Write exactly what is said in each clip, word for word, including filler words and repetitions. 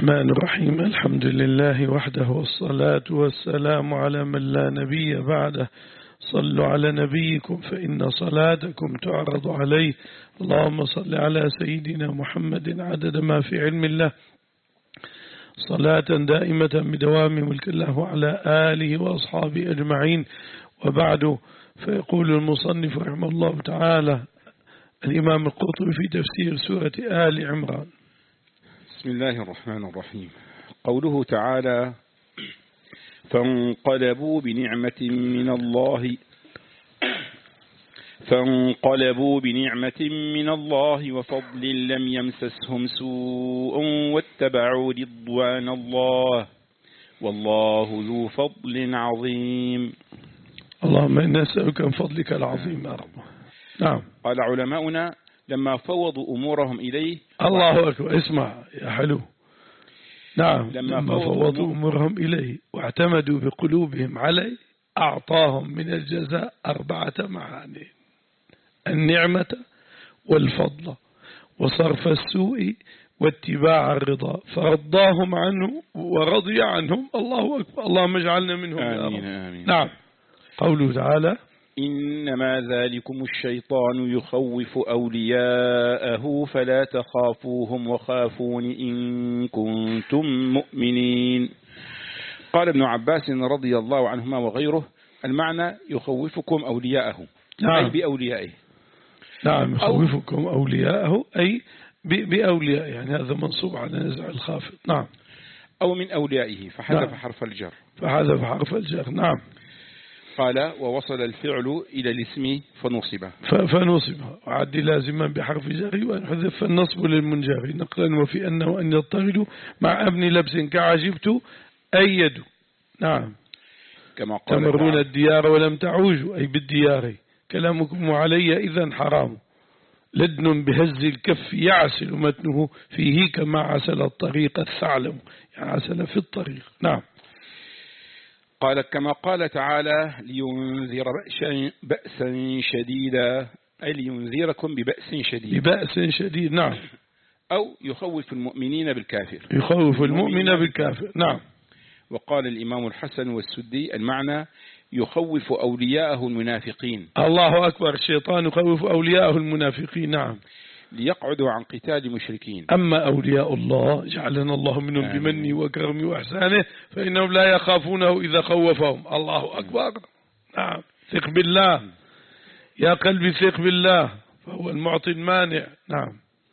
الرحمن الرحيم. الحمد لله وحده والصلاة والسلام على من لا نبي بعده. صلوا على نبيكم فإن صلاتكم تعرض عليه. اللهم صل على سيدنا محمد عدد ما في علم الله صلاة دائمة بدوام ملك الله وعلى آله وأصحابه أجمعين. وبعد، فيقول المصنف رحمه الله تعالى الإمام القرطبي في تفسير سورة آل عمران: بسم الله الرحمن الرحيم. قوله تعالى: فانقلبوا بنعمة من الله فانقلبوا بنعمة من الله وفضل لم يمسسهم سوء واتبعوا رضوان الله والله ذو فضل عظيم. اللهم إنا نسألك من فضلك العظيم يا رب. نعم. قال علماؤنا: لما فوضوا أمورهم إليه. الله أكبر. اسمع يا حلو. نعم. لما, لما فوضوا أمورهم إليه واعتمدوا بقلوبهم عليه أعطاهم من الجزاء أربعة معاني: النعمة والفضل وصرف السوء واتباع الرضا، فرضاهم عنه ورضي عنهم. الله أكبر. اللهم اجعلنا منهم يا رب. آمين. نعم. قوله تعالى: إنما ذلكم الشيطان يخوف أولياءه فلا تخافوهم وخافون إن كنتم مؤمنين. قال ابن عباس رضي الله عنهما وغيره: المعنى يخوفكم أولياءه، نعم. أي بأوليائه. نعم، يخوفكم أولياءه أي بأولياء، يعني هذا منصوب على نزع الخافض. نعم. أو من أوليائه فحذف نعم. حرف الجر فحذف حرف الجر. نعم. قال: ووصل الفعل إلى الاسم فنصب فنصب وعد لازما بحرف جر وانحذف فالنصب للمنجر نقلا وفي أنه أن يضطرد مع ابن لبس كعجبت أيد. نعم. كما قال تمرون تعالى: الديار ولم تعوجوا، أي بالديار. كلامكم علي إذا حرام. لدن بهز الكف يعسل متنه فيه كما عسل الطريق الثعلم، يعني عسل في الطريق. نعم. قال: كما قال تعالى: لينذر بأسا شديدا، أي لينذركم ببأس شديد. ببأس شديد. نعم. أو يخوف المؤمنين بالكافر. يخوف المؤمن بالكافر. نعم. وقال الإمام الحسن والسدي: المعنى يخوف أولياءه المنافقين. الله أكبر. الشيطان يخوف أولياءه المنافقين. نعم. ليقعدوا عن قتال المشركين. أما أولياء الله جعلنا الله منهم بمنه وكرمه وإحسانه فإنهم لا يخافونه إذا خوفهم. الله أكبر. نعم. ثق بالله يا قلبي، ثق بالله فهو المعطي المانع. نعم.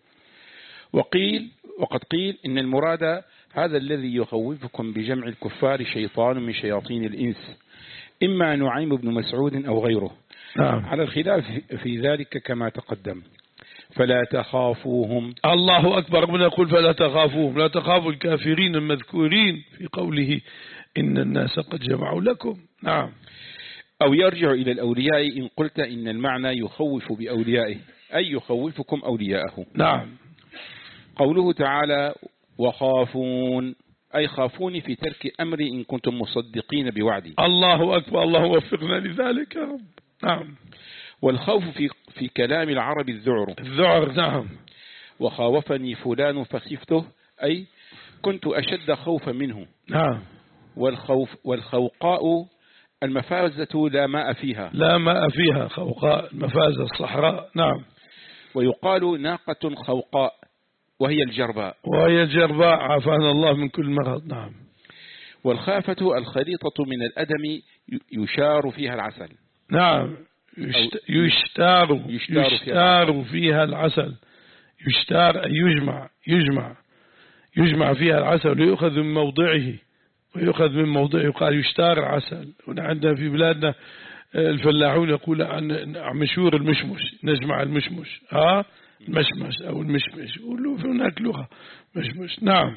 وقيل وقد قيل إن المراد هذا الذي يخوفكم بجمع الكفار شيطان من شياطين الإنس، إما نعيم بن مسعود أو غيره. نعم. على الخلاف في ذلك كما تقدم. فلا تخافوهم. الله أكبر. ربنا يقول: فلا تخافوهم، لا تخافوا الكافرين المذكورين في قوله إن الناس قد جمعوا لكم. نعم. أو يرجع إلى الأولياء إن قلت إن المعنى يخوف بأوليائه، أي يخوفكم أولياءه. نعم. قوله تعالى: وخافون، أي خافوني في ترك أمري إن كنتم مصدقين بوعدي. الله أكبر. الله وفقنا لذلك يا رب. نعم. والخوف في في كلام العرب الذعر. الذعر. نعم. وخاوفني فلان فخفته، أي كنت أشد خوفا منه. نعم. والخوف والخوقاء المفازة لا ماء فيها. لا ماء فيها. خوقاء المفازة الصحراء. نعم. ويقال ناقة خوقاء وهي الجرباء. وهي الجرباء عافانا الله من كل مرض. نعم. والخافة الخليطة من الأدم يشار فيها العسل. نعم. يشت... يشتار يشتار, يشتار فيها العسل. يشتار أي يجمع يجمع يجمع فيها العسل ويؤخذ من موضعه ويؤخذ من موضعه. يقال يشتار العسل. هنا عندنا في بلادنا الفلاحون يقول عن مشهور المشمش، نجمع المشمش. ها المشمش أو المشمش، يقولوا هناك لغة مشمش. نعم.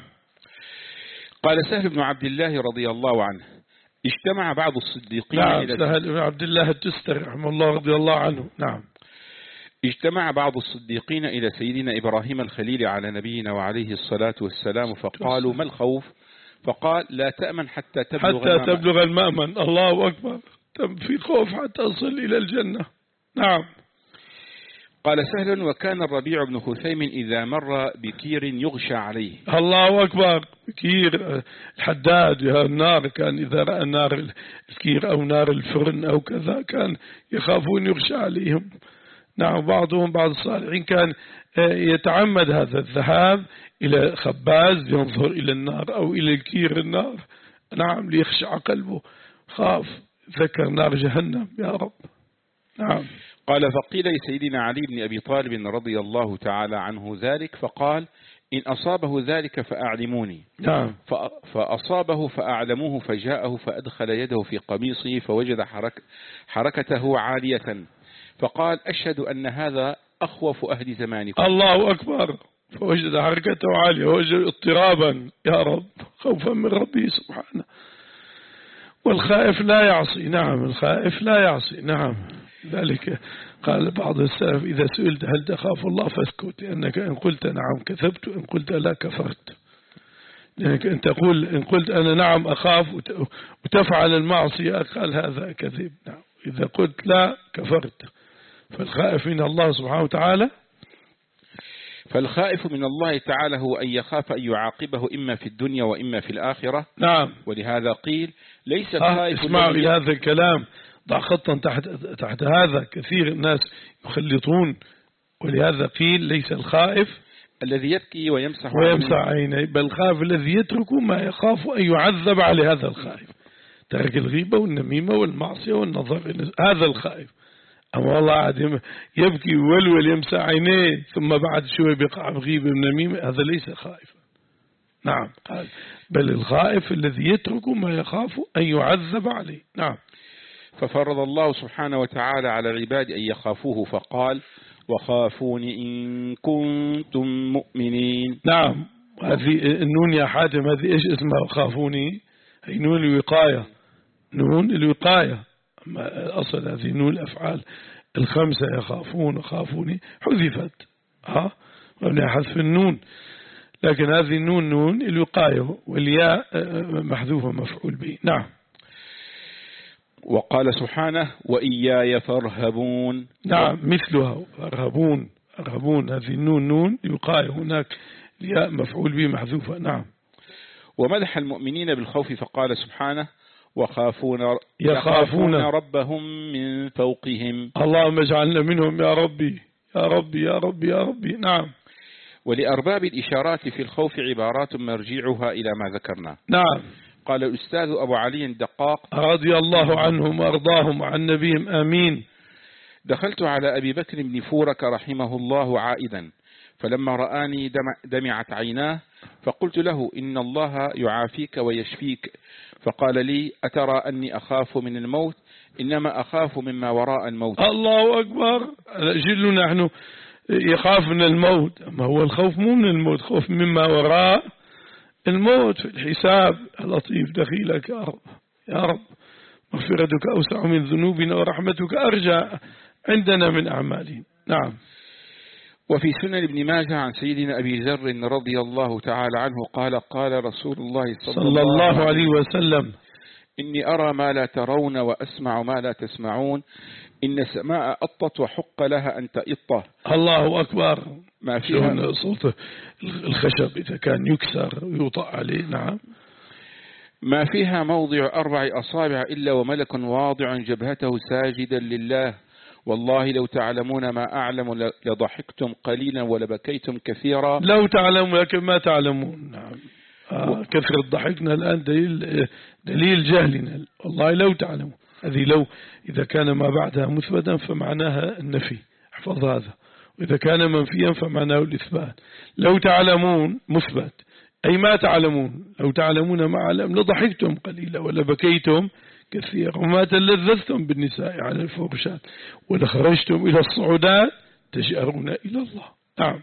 قال سهل بن عبد الله رضي الله عنه: اجتمع بعض الصديقين. نعم. إلى سهل بن عبد الله التستري رحمه الله رضي الله عنه. نعم. اجتمع بعض الصديقين إلى سيدنا إبراهيم الخليل على نبينا وعليه الصلاة والسلام فقالوا: ما الخوف؟ فقال: لا تأمن حتى تبلغ حتى المأمن. تبلغ المأمن. الله أكبر. في خوف حتى تصل إلى الجنة. نعم. قال سهل: وكان الربيع بن خثيم إذا مر بكير يغشى عليه. الله أكبر. كير الحداد النار كان إذا رأى نار الكير أو نار الفرن أو كذا كان يخافون يغشى عليهم. نعم بعضهم بعض الصالحين كان يتعمد هذا الذهاب إلى خباز ينظر إلى النار أو إلى الكير النار، نعم ليخشع قلبه، خاف ذكر نار جهنم يا رب. نعم. قال فقيل لسيدنا علي بن أبي طالب رضي الله تعالى عنه ذلك فقال إن أصابه ذلك فأعلموني. نعم. فأصابه فأعلموه فجاءه فأدخل يده في قميصه فوجد حرك حركته عالية فقال أشهد أن هذا أخوف أهل زمانكم. الله أكبر. فوجد حركته عالية ووجد اضطرابا يا رب خوفا من ربه سبحانه. والخائف لا يعصي. نعم الخائف لا يعصي. نعم ذلك قال بعض السلف إذا سئلت هل تخاف الله فاسكت، لأنك إن قلت نعم كذبت وإن قلت لا كفرت. لأنك إن تقول إن قلت أنا نعم أخاف وتفعل المعصية قال هذا كذب. نعم إذا قلت لا كفرت. فالخائف من الله سبحانه وتعالى فالخائف من الله تعالى هو أن يخاف أن يعاقبه إما في الدنيا وإما في الآخرة. نعم. ولهذا قيل ليس الخائف. اسمعوا إلى هذا الكلام، ضع خطا تحت تحت هذا، كثير الناس يخلطون. ولهذا قيل ليس الخائف الذي يبكي ويمسح ويمسح عينيه، بل الخائف الذي يترك ما يخاف أن يعذب على هذا الخائف، ترك الغيبة والنميمة والمعصية والنظر، هذا الخائف. أما والله عاد يبكي ويولول يمسح عينيه ثم بعد شوي بيقع بغيبة ونميمة، هذا ليس خائفا. نعم قال بل الخائف الذي يترك ما يخاف أن يعذب عليه. نعم. ففرض الله سبحانه وتعالى على العباد أن يخافوه فقال وخافوني إن كنتم مؤمنين. نعم. هذه النون يا حاتم هذه إيش اسمها؟ خافوني هي نون الوقاية، نون الوقاية. أما أصل هذه نون الأفعال الخمسة يخافون وخافوني حذفت ها ومن حذف النون، لكن هذه النون نون الوقاية والياء محذوفة مفعول به. نعم. وقال سبحانه وإياي فارهبون. نعم مثلها فارهبون، فارهبون هذه النون نون الوقاية، هناك الياء مفعول به محذوفة. نعم. ومدح المؤمنين بالخوف فقال سبحانه وخافون يخافون ربهم من فوقهم. اللهم اجعلنا منهم يا ربي يا ربي يا ربي يا ربي. نعم. ولأرباب الإشارات في الخوف عبارات مرجعها إلى ما ذكرنا. نعم. قال الأستاذ أبو علي الدقاق رضي الله عنهم وأرضاهم وعن نبيهم آمين. دخلت على أبي بكر بن فورك رحمه الله عائدا، فلما رآني دمع دمعت عيناه فقلت له إن الله يعافيك ويشفيك، فقال لي أترى أني أخاف من الموت؟ إنما أخاف مما وراء الموت. الله أكبر. جل نحن يخاف من الموت، أما هو الخوف مو من الموت، خوف مما وراء الموت في الحساب. لطيف دخيلك يا رب يا رب، مغفرتك أوسع من ذنوبنا ورحمتك أرجى عندنا من أعمالنا. نعم. وفي سنن ابن ماجه عن سيدنا أبي ذر رضي الله تعالى عنه قال قال رسول الله صلى, صلى الله عليه وسلم إني أرى ما لا ترون وأسمع ما لا تسمعون، إن السماء أطت وحق لها أن تئطه. الله أكبر. ما فيها صوت الخشب إذا كان يكسر ويوطأ عليه. نعم. ما فيها موضع أربع أصابع إلا وملك واضع جبهته ساجدا لله، والله لو تعلمون ما أعلم لضحكتم قليلا ولبكيتم كثيرا. لو تعلمون لكن ما تعلمون. نعم. آه كثرة ضحكنا الآن دليل دليل جهلنا. والله لو تعلمون، هذه لو إذا كان ما بعدها مثبتا فمعناها النفي، احفظ هذا، وإذا كان منفيا فمعناه الإثبات. لو تعلمون مثبت أي ما تعلمون، لو تعلمون ما علم لضحكتم قليلا ولبكيتم كثيرا وما تلذذتم بالنساء على الفرشات ولخرجتم إلى الصعودات تجأرون إلى الله. نعم.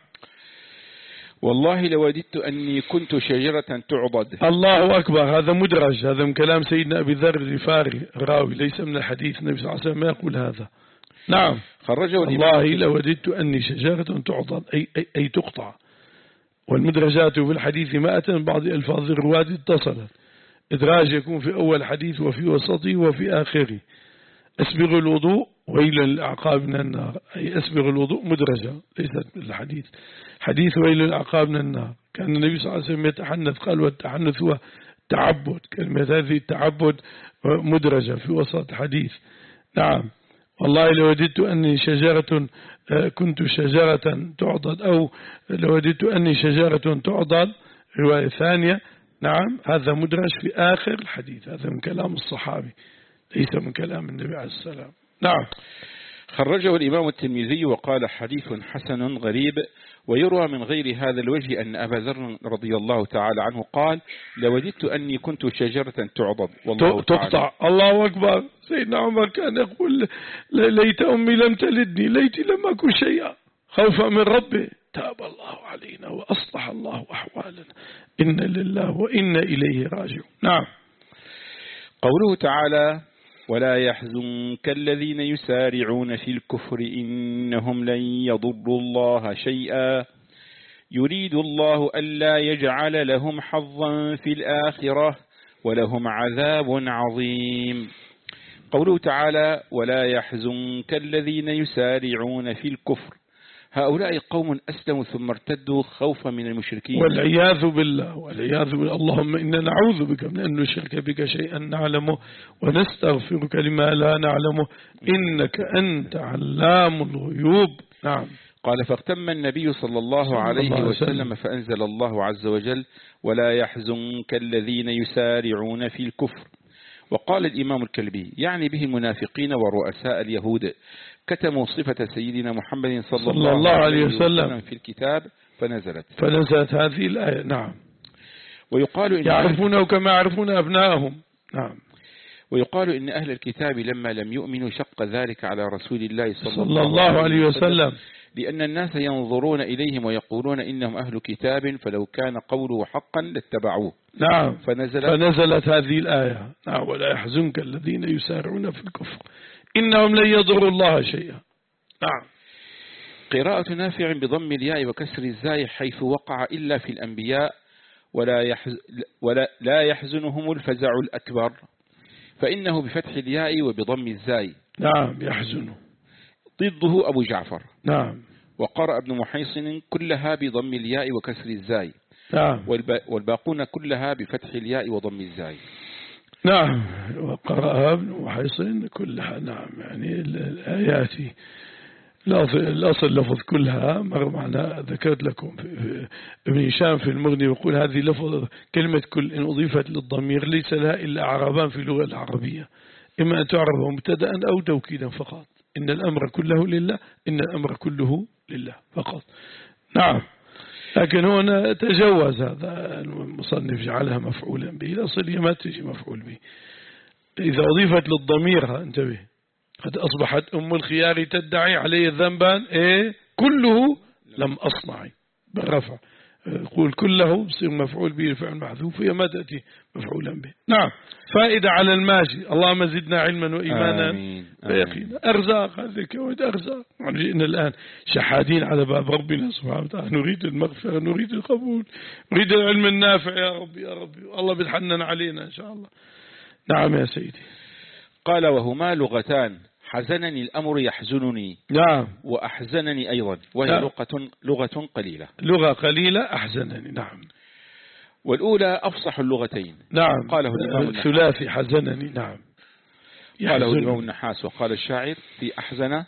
والله لوددت أني كنت شجرة تعضد. الله أكبر. هذا مدرج، هذا من كلام سيدنا أبي ذر الغفاري الراوي، ليس من الحديث. النبي صلى الله عليه وسلم ما يقول هذا. نعم. خرجه والله لوددت أني شجرة تعضد أي, أي, أي تقطع. والمدرجات في الحديث مائة، بعض ألفاظ الرواد اتصلت. إدراج يكون في أول حديث وفي وسطه وفي آخره. أسبغ الوضوء ويل للأعقاب من النار، أي أسبغ الوضوء مدرجة ليست من الحديث. حديث ويل للأعقاب من النار كان النبي صلى الله عليه وسلم يتحنث، قال والتحنث هو تعبد، كلمة هذه التعبد مدرجة في وسط حديث. نعم. والله لو وددت أني شجرة كنت شجرة تعضد، أو لو وددت أني شجرة تعضد، رواية ثانية. نعم، هذا مدرج في آخر الحديث، هذا من كلام الصحابي ليس من كلام النبي عليه السلام. نعم. خرجه الإمام الترمذي وقال حديث حسن غريب. ويروى من غير هذا الوجه أن أبا ذر رضي الله تعالى عنه قال لوددت أني كنت شجرة تعضد والله تقطع تعالى. الله أكبر. سيدنا عمر كان يقول ليت أمي لم تلدني، ليتي لم أكن شيئا، خوفا من ربي. تاب الله علينا وأصلح الله أحوالنا، إن لله وإنا إليه راجعون. نعم. قوله تعالى ولا يحزنك الذين يسارعون في الكفر إنهم لن يضروا الله شيئا يريد الله ألا يجعل لهم حظا في الآخرة ولهم عذاب عظيم. قوله تعالى ولا يحزنك الذين يسارعون في الكفر، هؤلاء قوم أسلموا ثم ارتدوا خوفا من المشركين والعياذ بالله والعياذ بالله. اللهم إنا نعوذ بك من أن نشرك بك شيئا نعلمه ونستغفرك لما لا نعلمه إنك أنت علام الغيوب. نعم. قال فاغتم النبي صلى الله عليه وسلم فأنزل الله عز وجل ولا يحزنك الذين يسارعون في الكفر. وقال الإمام الكلبي يعني به المنافقين ورؤساء اليهود كتموا صفة سيدنا محمد صلى, صلى الله عليه وسلم في الكتاب فنزلت فنزلت هذه الآية. نعم. ويقال إن يعرفونه كما يعرفون أبنائهم. نعم. ويقال إن أهل الكتاب لما لم يؤمنوا شق ذلك على رسول الله صلى, صلى الله عليه وسلم، لأن الناس ينظرون إليهم ويقولون إنهم أهل كتاب فلو كان قوله حقا لاتبعوه. نعم. فنزلت, فنزلت هذه الآية. نعم. ولا يحزنك الذين يسارعون في الكفر إنهم لن يضروا الله شيئا. نعم. قراءة نافع بضم الياء وكسر الزاي حيث وقع إلا في الأنبياء ولا, يحز ولا لا يحزنهم الفزع الأكبر، فإنه بفتح الياء وبضم الزاي. نعم. يحزنه. ضده أبو جعفر. نعم. وقرأ ابن محيصن كلها بضم الياء وكسر الزاي. نعم. والباقون كلها بفتح الياء وضم الزاي. نعم. وقرأها ابن محيصن كلها. نعم. يعني الآيات الأصل لفظ كلها مر معنا، ذكرت لكم في ابن هشام في المغني يقول هذه لفظ كلمة كل إن أضيفت للضمير ليس لها إلا أعرابان في اللغة العربية، إما أن تعرب مبتدأ أو توكيدا فقط. إن الأمر كله لله، إن الأمر كله لله فقط. نعم. لكن هنا تجوز هذا المصنف جعلها مفعولا به، الأصل هي ما تجي مفعول به. إذا أضيفت للضمير انتبه، قد أصبحت أم الخيار تدعي عليه ذنبا إيه كله لم أصنعي بالرفع، يقول كله بصير مفعول به الفعل محذوف، هي ما تأتي مفعولا به. نعم. فائدة على الماشي. اللهم زدنا علما وإيمانا ويقينا. أرزاق، هذه كود أرزاق. جئنا الآن شحادين على باب ربنا سبحانه وتعالى، نريد المغفرة، نريد القبول، نريد العلم النافع يا ربي يا ربي، الله بيتحنن علينا إن شاء الله. نعم يا سيدي. قال وهما لغتان، حزنني الأمر يحزنني. نعم. وأحزنني أيضا، وهي نعم. لغة, لغة قليلة. لغة قليلة أحزنني. نعم. والأولى أفصح اللغتين. نعم. قاله الإمام النحاس. ثلاثي حزنني. نعم. قاله الإمام النحاس. وقال الشاعر في أحزن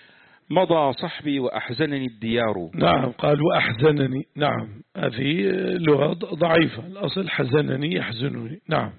مضى صحبي وأحزنني الديار. نعم. قال وأحزنني. نعم. هذه لغة ضعيفة، الأصل حزنني يحزنني. نعم.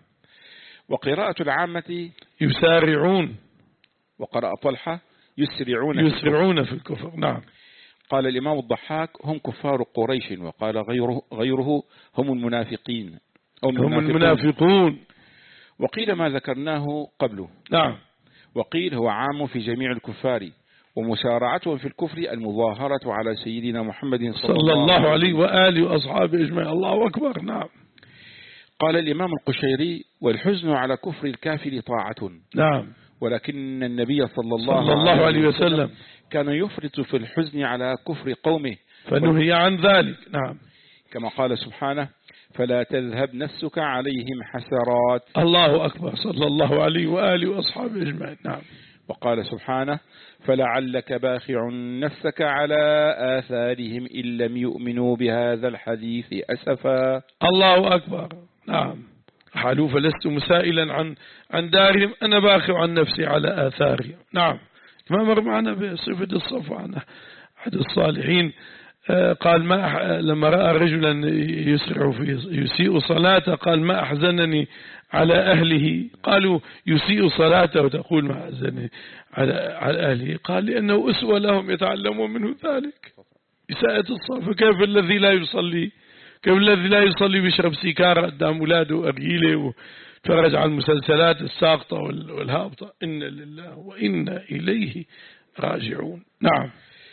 وقراءة العامة يسارعون. وقرأ طلحة يسرعون يسرعون في الكفر. نعم. قال الإمام الضحاك هم كفار قريش، وقال غيره, غيره هم المنافقين أو هم المنافقون. وقيل ما ذكرناه قبله. نعم. وقيل هو عام في جميع الكفار، ومسارعتهم في الكفر المظاهرة على سيدنا محمد صلى, صلى الله عليه وآله وأصحابه أجمعين. الله أكبر. نعم. قال الإمام القشيري والحزن على كفر الكافر طاعة. نعم. ولكن النبي صلى الله, صلى الله عليه وسلم كان يفرط في الحزن على كفر قومه فنهي عن ذلك. نعم. كما قال سبحانه فلا تذهب نفسك عليهم حسرات. الله أكبر. صلى الله عليه وآله وأصحابه أجمعين. نعم. وقال سبحانه فلعلك باخع نفسك على آثارهم إن لم يؤمنوا بهذا الحديث أسفا. الله أكبر. نعم حالوا فلست مسائلا عن عن دارهم أنا باخع عن نفسي على آثارهم. نعم ما مر معنا بصفة الصفو عن أحد الصالحين قال ما لما رأى رجلا يسرع في يسيء صلاته قال ما أحزنني على أهله. قالوا يسيء صلاته وتقول ما أحزنني على على أهله. قال لأنه أسوة لهم يتعلمون منه ذلك إساءة الصلاة. فكيف الذي لا يصلي كيف الذي لا يصلي بيشرب سيكارة قدام أولاده أرجيله وتفرج على المسلسلات الساقطة والهابطة. إن لله وإنا إليه راجعون. نعم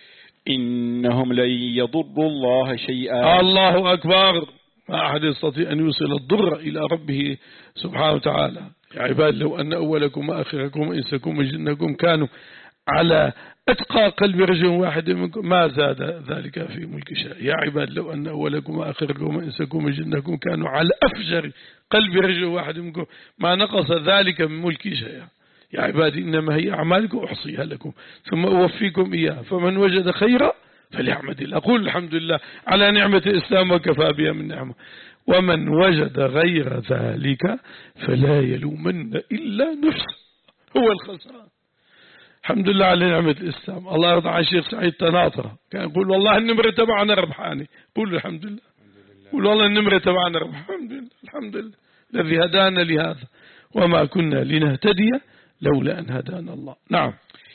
إنهم لن يضروا الله شيئا. الله أكبر. ما أحد يستطيع أن يوصل الضر إلى ربه سبحانه وتعالى. يا عباد لو أن أولكم وآخركم وإنسكم وجنكم كانوا على أتقى قلب رجل واحد منكم ما زاد ذلك في ملك شيء. يا عباد لو أن أولكم وآخركم وإنسكم وجنكم كانوا على أفجر قلب رجل واحد منكم ما نقص ذلك من ملك شيء. يا عبادي إنما هي أعمالكم أحصيها لكم ثم أوفيكم إياها فمن وجد خيرا فليحمد الله. أقول الحمد لله على نعمة الإسلام وكفى بها من نعمة. ومن وجد غير ذلك فلا يلومن إلا نفسه هو الخسران. الحمد لله على نعمة الإسلام. الله يرضى عن الشيخ سعيد تناطرة كان يقول والله النمرة تبعنا ربحاني. قول الحمد لله. قول والله النمرة تبعنا ربحاني. الحمد لله الحمد لله الذي هدانا لهذا وما كنا لنهتدي لولا أن هدانا الله. نعم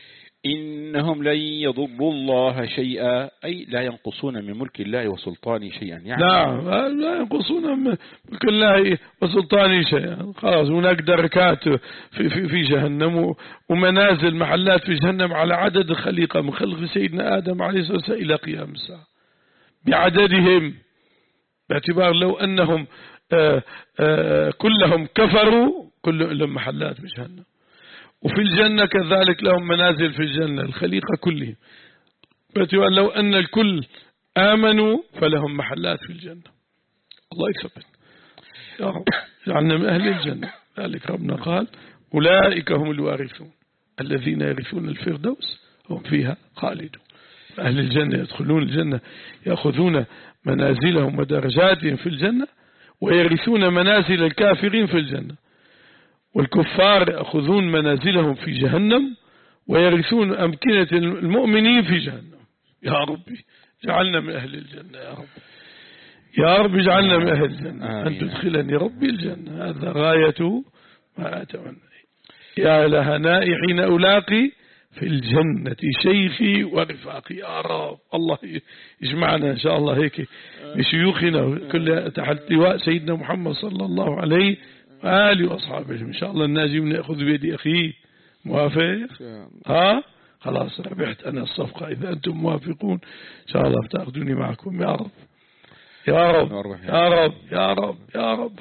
إنهم لن يضروا الله شيئا أي لا ينقصون من ملك الله وسلطانه شيئا. يعني نعم لا ينقصون من ملك الله وسلطانه شيئا. خلاص هناك دركات في, في, في جهنم ومنازل محلات في جهنم على عدد الخليقة من خلق سيدنا آدم عليه الصلاة والسلام إلى قيام الساعة بعددهم باعتبار لو أنهم آآ آآ كلهم كفروا كل لهم محلات في جهنم. وفي الجنة كذلك لهم منازل في الجنة الخليقة كلهم باعتبار لو أن الكل آمنوا فلهم محلات في الجنة. الله يثبت يا رب جعلنا من أهل الجنة. ذلك ربنا قال أولئك هم الوارثون الذين يرثون الفردوس هم فيها خالدون. أهل الجنة يدخلون الجنة يأخذون منازلهم ودرجاتهم في الجنة ويرثون منازل الكافرين في الجنة. والكفار يأخذون منازلهم في جهنم ويرثون أمكنة المؤمنين في جهنم. يا ربي جعلنا من أهل الجنة يا رب. يا رب جعلنا من أهل الجنة أن تدخلني ربي الجنة هذا غاية ما أتمنى. يا لهنائي حين ألاقي في الجنة شيخي ورفاقي. يا رب الله يجمعنا إن شاء الله هيك بشيوخنا كل تحت لواء سيدنا محمد صلى الله عليه وآله وأصحابه إن شاء الله. الناجي من يأخذ بيدي أخي موافق ها خلاص ربحت أنا الصفقة إذا أنتم موافقون إن شاء الله بتأخذوني معكم. يا رب يا رب يا رب يا رب يا رب.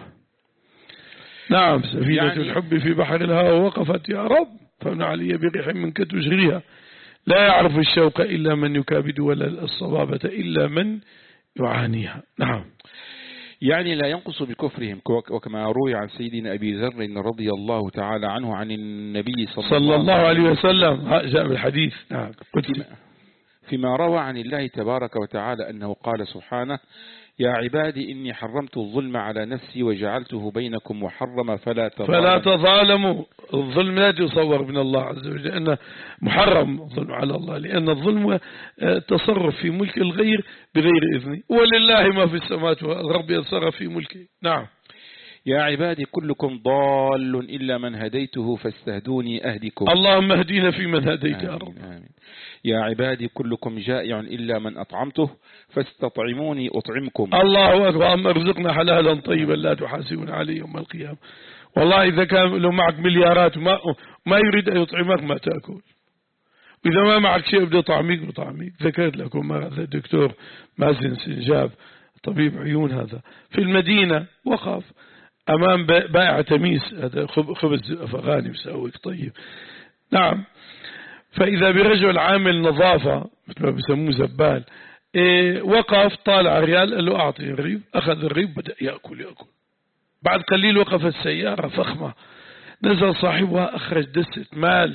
نعم سفينة يعني الحب في بحر الهوى وقفت يا رب فمن علي بريح منك تجريها لا يعرف الشوق إلا من يكابد ولا الصبابة إلا من يعانيها. نعم يعني لا ينقص بكفرهم وكما روي عن سيدنا أبي ذر رضي الله تعالى عنه عن النبي صلى, صلى الله عليه وسلم جاء بالحديث. نعم فيما, فيما روى عن الله تبارك وتعالى أنه قال سبحانه يا عبادي إني حرمت الظلم على نفسي وجعلته بينكم محرما فلا تظالموا. فلا تظالموا. الظلم لا يتصور من الله عز وجل لأنه محرم الظلم على الله لأن الظلم تصرف في ملك الغير بغير إذنه ولله ما في السماوات والأرض يتصرف في ملكه. نعم يا عبادي كلكم ضال إلا من هديته فاستهدوني أهدكم. اللهم اهدينا في من هديت يا رب. آمين. يا عبادي كلكم جائع إلا من أطعمته فاستطعموني أطعمكم. الله أكبر. أما ارزقنا حلالا طيبا لا تحاسبون عليه يوم القيامة. والله إذا كان لو معك مليارات ما ما يريد أن يطعمك ما تأكل. وإذا ما معك شيء بدأ طعميك وطعميك. ذكرت لكم هذا الدكتور مازن سنجاب طبيب عيون هذا في المدينة وقف أمام بائع تميس هذا خبز أفغاني مسويك طيب. نعم فإذا برجل عامل نظافة مثل ما بيسموه زبال إيه وقف طالع ريال قال له أعطي الريب. أخذ الريب بدأ يأكل يأكل. بعد قليل وقف السيارة فخمة نزل صاحبها أخرج دستة مال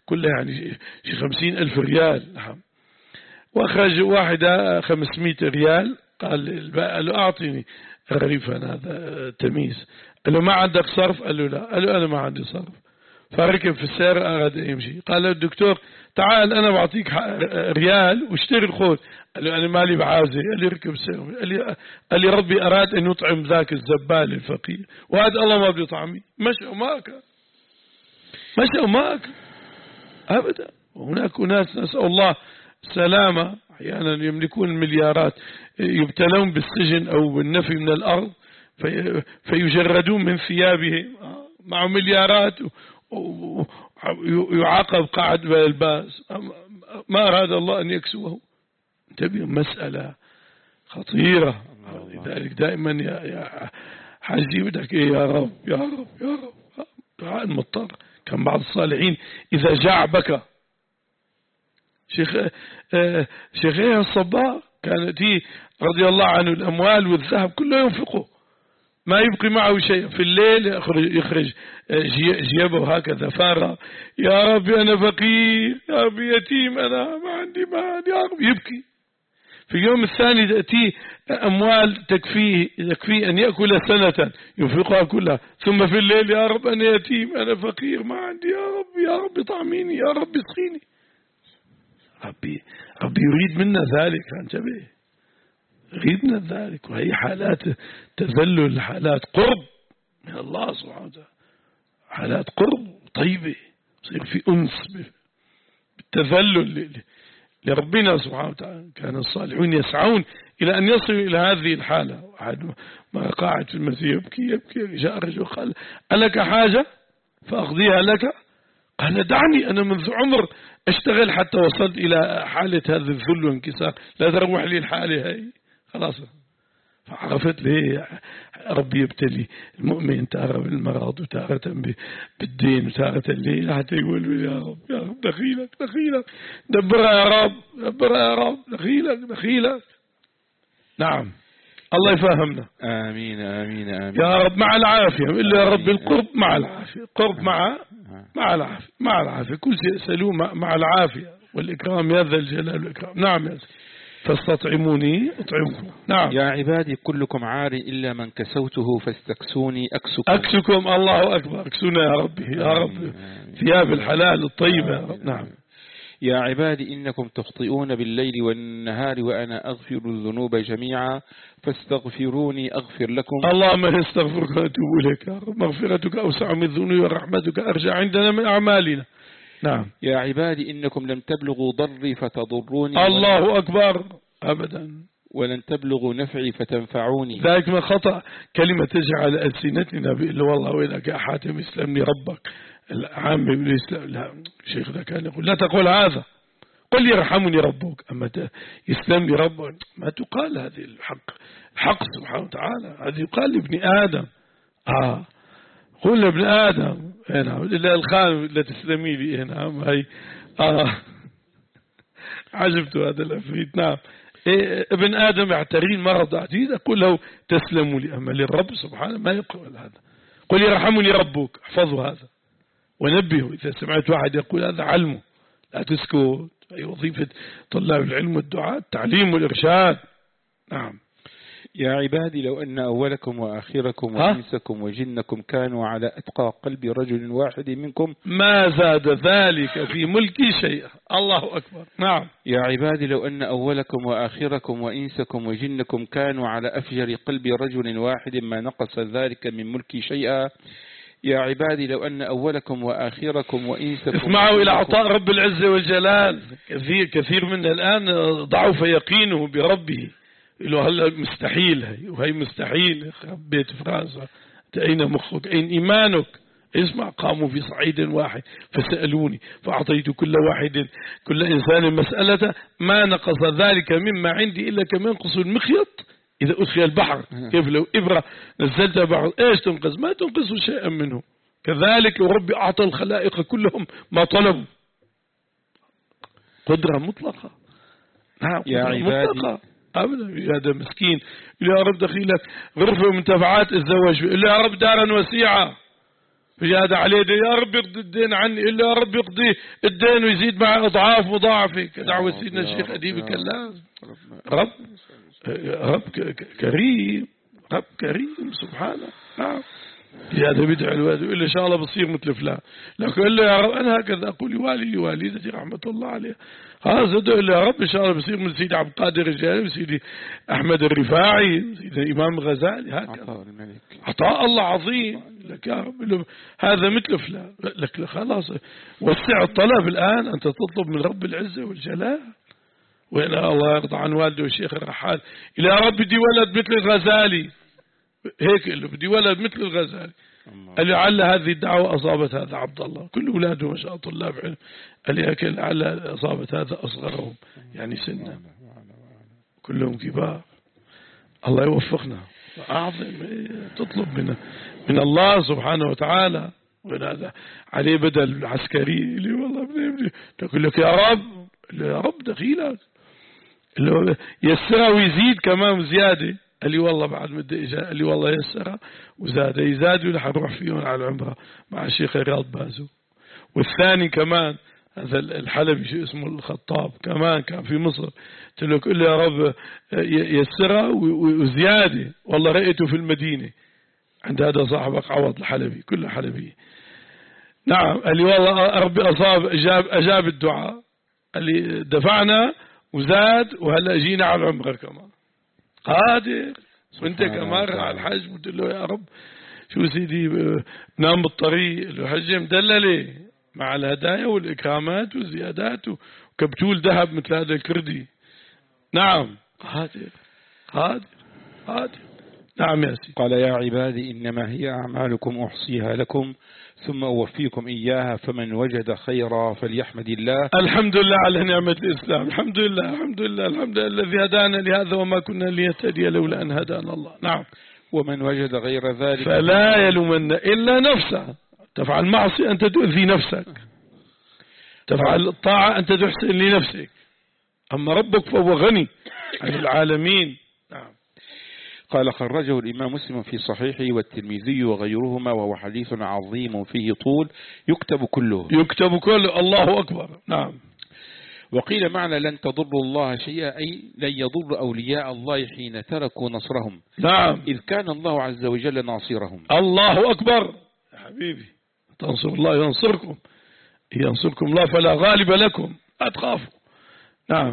كلها يعني شي خمسين ألف ريال. نعم. وأخرج واحدة خمسمائة ريال، قال له أعطيني رغيفا هذا تميز. قال له ما عندك صرف؟ قال له لا. قال له أنا ما عندي صرف. فركب في السيارة أراد يمشي. قال له الدكتور تعال أنا بعطيك ريال واشتري الخوذ. قال له أنا مالي بعازة. قال لي ركب السيارة. قال لي, قال لي ربي أراد أن يطعم ذاك الزبال الفقير، وهذا الله ما بيطعمي. مشى وما أكل، مشى وما أكل أبدا. وهناك ناس نسأل الله سلامة أحيانا يملكون المليارات يبتلون بالسجن أو بالنفي من الأرض في فيجردون من ثيابهم مع مليارات ويعاقب قاعد بالباس. ما أراد الله أن يكسوه. انتبه، مسألة خطيرة. لذلك دائما يا يا حاجي بدك إيه يا رب يا رب يا رب دعاء المضطر. كان بعض الصالحين إذا جاع بكى. شيخ آه شيخ ايه الصباغ كانت هي رضي الله عنه الأموال والذهب كله ينفقه، ما يبقي معه شيء. في الليل يخرج, يخرج جيبه هكذا فارغ، يا ربي أنا فقير، يا ربي يتيم، أنا ما عندي مال، يا ربي يبكي. في اليوم الثاني تأتيه أموال تكفيه يكفي أن يأكل سنة ينفقها كلها. ثم في الليل يا رب أنا يتيم، أنا فقير، ما عندي، يا رب يا رب طعميني، يا رب اسقيني. ربي ربي يريد منا ذلك. انتبه، يريد منا ذلك. وهي حالات تذلل، حالات قرب من الله سبحانه وتعالى، حالات قرب طيبة، يصير في أنس بالتذلل لربنا سبحانه وتعالى. كان الصالحون يسعون إلى أن يصلوا إلى هذه الحالة. واحد ما قاعد في المسجد يبكي يبكي، جاء رجل قال ألك حاجة فأقضيها لك؟ قال دعني، أنا منذ عمر أشتغل حتى وصلت إلى حالة هذا الذل والانكسار، لا تروح لي الحالة هاي خلاص. فعرفت ليه ربي يبتلي المؤمن تارة بالمرض وتارة بالدين وتارة الليل حتى يقول يا رب يا رب دخيلك دخيلك دبرها يا رب دبرها يا رب دخيلك دخيلك. نعم، الله يفهمنا. آمين آمين آمين يا رب مع العافية. إلا يا رب القرب مع العافية، قرب مع مع العافية مع العافية، كل شيء سلوم مع العافية والإكرام يا ذا الجلال والإكرام. نعم يا سيدي. فاستطعموني أطعمكم. نعم. يا عبادي كلكم عار إلا من كسوته فاستكسوني أكسكم. أكسكم، الله أكبر. أكسونا يا ربي يا رب ثياب الحلال الطيبة يا رب. نعم. يا عبادي إنكم تخطئون بالليل والنهار وأنا أغفر الذنوب جميعا فاستغفروني أغفر لكم. اللهم نستغفرك ونتوب إليك يا رب. مغفرتك أوسع من الذنوب ورحمتك أرجع عندنا من أعمالنا. نعم. يا عبادي إنكم لم تبلغوا ضري فتضروني. الله أكبر. أبدا. ولن تبلغوا نفعي فتنفعوني. ذلك من خطأ كلمة تجعل ألسنتنا بإلا والله وينك يا حاتم اسلمني ربك العام بالإسلام. لا، الشيخ ذا كان يقول لا تقول هذا، قل يرحمني ربك. أما يسلمني ربك ما تقال هذه الحق. الحق سبحانه وتعالى هذه يقال لابن آدم. آه قل لابن آدم هنا إلا الخان لا تسلمي لي هنا هاي. آه عجبت هذا الأفريد. نعم. إيه ابن آدم يعترين مرض عديد أقول له تسلموا لي. أما للرب سبحانه ما يقول هذا. قل يرحمني ربك. احفظوا هذا ونبهوا إذا سمعت واحد يقول هذا علمه لا تسكت. أي وظيفة طلاب العلم والدعاء التعليم والإرشاد. نعم. يا عبادي لو أن أولكم وآخركم وإنسكم وجنكم كانوا على أتقى قلب رجل واحد منكم ما زاد ذلك في ملكي شيئا. الله أكبر. نعم. يا عبادي لو أن أولكم وآخركم وإنسكم وجنكم كانوا على أفجر قلب رجل واحد ما نقص ذلك من ملكي شيئا. يا عبادي لو أن أولكم وآخركم وإنسكم. اسمعوا إلى عطاء رب العزة والجلال. كثير كثير منا الآن ضعف يقينه بربه، له هلا مستحيل هي وهي مستحيل. بيت فرنسا أين مخك أين إيمانك؟ اسمع، قاموا في صعيد واحد فسألوني فأعطيت كل واحد كل إنسان مسألة ما نقص ذلك مما عندي إلا كما ينقص المخيط إذا أدخل البحر. كيف لو إبرة نزلت بحر إيش تنقص؟ ما تنقص شيئا منه. كذلك ربي أعطى الخلائق كلهم ما طلبوا. قدرة مطلقة. نعم يا عبادي مطلقة. أبدا. هذا مسكين يا رب دخيلك غرفة من تبعات الزواج، يا رب دارا وسيعة بجاد عليه يا رب يقضي الدين عني، إلا يا رب يقضي الدين ويزيد مع أضعاف مضاعفة كدعوة سيدنا الشيخ أديب كلام. رب رب كريم، رب كريم سبحانه. نعم هذا بدع الوالد إلا إن شاء الله بصير مثل فلان، لكن إلا يا رب أنا هكذا أقول لوالدي والدتي رحمة الله عليه، هذا إلا يا رب إن شاء الله بصير من سيدي عبد القادر الجيلاني وسيدي أحمد الرفاعي سيدي الإمام الغزالي هكذا. عطاء الله عظيم لك يا رب، هذا مثل فلان لك خلاص وسع الطلب الآن، أنت تطلب من رب العزة والجلال. وإن الله يرضى عن والده الشيخ الرحال إلى يا رب بدي ولد مثل الغزالي، هيك اللي بدي ولد مثل الغزالي. قال لي لعل هذه الدعوة أصابت هذا عبد الله، كل أولاده ما شاء الله طلاب علم، قال لي هيك لعل أصابت هذا أصغرهم يعني سنا، كلهم كبار. الله يوفقنا. أعظم تطلب من من الله سبحانه وتعالى. وهذا عليه بدل العسكري اللي والله بدي تقول لك يا رب، يا رب دخيلك اللي يسرها ويزيد كمان زيادة. قال لي والله بعد مدة إجا، قال لي والله يسرها وزاد يزاد ولا حنروح فيهم على العمرة مع الشيخ رياض بازو. والثاني كمان هذا الحلبي شو اسمه الخطاب كمان كان في مصر، قلت له قل لي يا رب يسرها وزيادة، والله رأيته في المدينة عند هذا صاحبك عوض الحلبي كله حلبي. نعم قال لي والله ربي أصاب أجاب, أجاب الدعاء، قال لي دفعنا وزاد وهلا جينا على العمرة كمان قادر، وانت كمان على الحج. قلت له يا رب شو سيدي بنام بالطريق، الحج مدللة مع الهدايا والإكرامات والزيادات وكبتول ذهب مثل هذا الكردي. نعم قادر قادر قادر. نعم يا سيدي. قال يا عبادي إنما هي أعمالكم أحصيها لكم ثم أوفيكم إياها، فمن وجد خيرا فليحمد الله. الحمد لله على نعمة الإسلام، الحمد لله الحمد لله الحمد لله الذي هدانا لهذا وما كنا لنهتدي لولا أن هدانا الله. نعم. ومن وجد غير ذلك فلا يلومن إلا نفسه. تفعل معصية أنت تؤذي نفسك، تفعل الطاعة أنت تحسن لنفسك، أما ربك فهو غني عن العالمين. نعم. قال خرجه الإمام مسلم في صحيحه والترمذي وغيرهما، وهو حديث عظيم فيه طول يكتب كله يكتب كله. الله أكبر. نعم. وقيل معنى لن تضروا الله شيئا أي لن يضر أولياء الله حين تركوا نصرهم. نعم. إذ كان الله عز وجل ناصرهم. الله أكبر يا حبيبي. تنصر الله ينصركم، ينصركم الله فلا غالب لكم، لا تخافوا. نعم.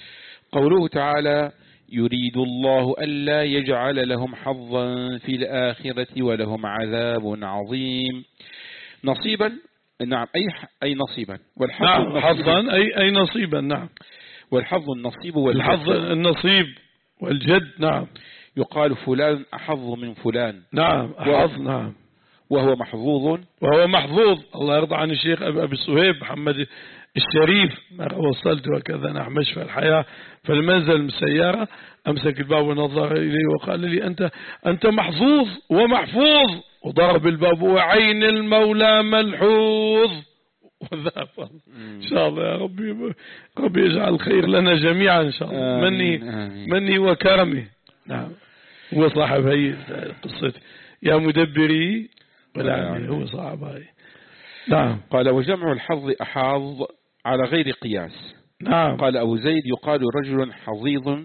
قوله تعالى يريد الله ألا يجعل لهم حظا في الآخرة ولهم عذاب عظيم. نصيبا نعم أي أي نصيبا، والحظ نعم حظا أي أي نصيبا. نعم. والحظ النصيب والحظ النصيب والجد. نعم. يقال فلان أحظ من فلان. نعم أحظ. نعم. وهو محظوظ وهو محظوظ. الله يرضى عن الشيخ أبي صهيب محمد الشريف ما وصلت وكذا نحن مشفى الحياة فالمنزل مسيارة، أمسك الباب ونظر إليه وقال لي أنت أنت محظوظ ومحفوظ، وضرب الباب وعين المولى ملحوظ وذهب. إن شاء الله يا ربي ربي يجعل الخير لنا جميعا إن شاء الله. مني مني وكرمه. نعم. هو صاحب هي قصة يا مدبري ولا هو صاحب هاي. نعم. قال وجمع الحظ أحاظ على غير قياس. نعم. قال أبو زيد يقال رجل حظيظ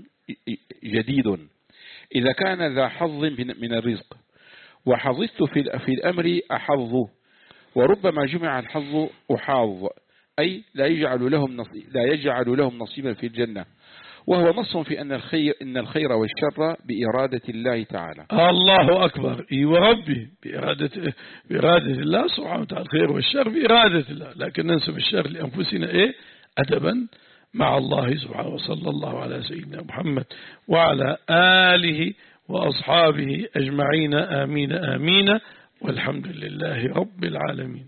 جديد إذا كان ذا حظ من الرزق، وحظظت في الأمر أحظ، وربما جمع الحظ أحاظ أي لا يجعل لهم نصيب لا يجعل لهم نصيبا في الجنة، وهو نص في أن الخير إن الخير والشر بإرادة الله تعالى. الله أكبر. إي وربي بإرادة بإرادة الله سبحانه وتعالى، الخير والشر بإرادة الله، لكن ننسب الشر لأنفسنا إيه أدبا مع الله سبحانه. وصلى الله على سيدنا محمد وعلى آله وأصحابه أجمعين. آمين آمين. والحمد لله رب العالمين.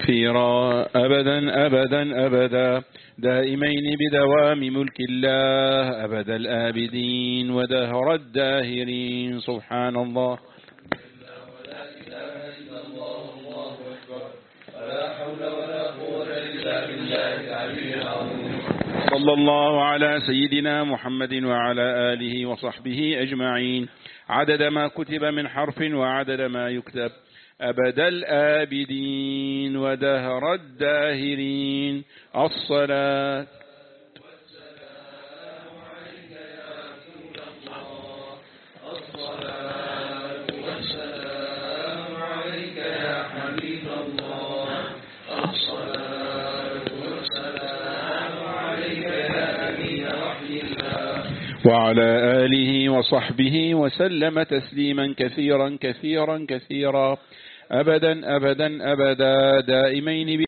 كثيرا أبدا أبدا أبدا دائمين بدوام ملك الله أبد الآبدين ودهر الداهرين. سبحان الله. صلى الله على سيدنا محمد وعلى آله وصحبه أجمعين عدد ما كتب من حرف وعدد ما يكتب أبد الآبدين ودهر الداهرين. الصلاة والسلام عليك يا رسول الله. الصلاة والسلام عليك يا حبيب الله. الصلاة والسلام عليك يا أمين وحي الله وعلى آله وصحبه وسلم تسليما كثيرا كثيرا كثيرا أبدا أبدا أبدا دائمين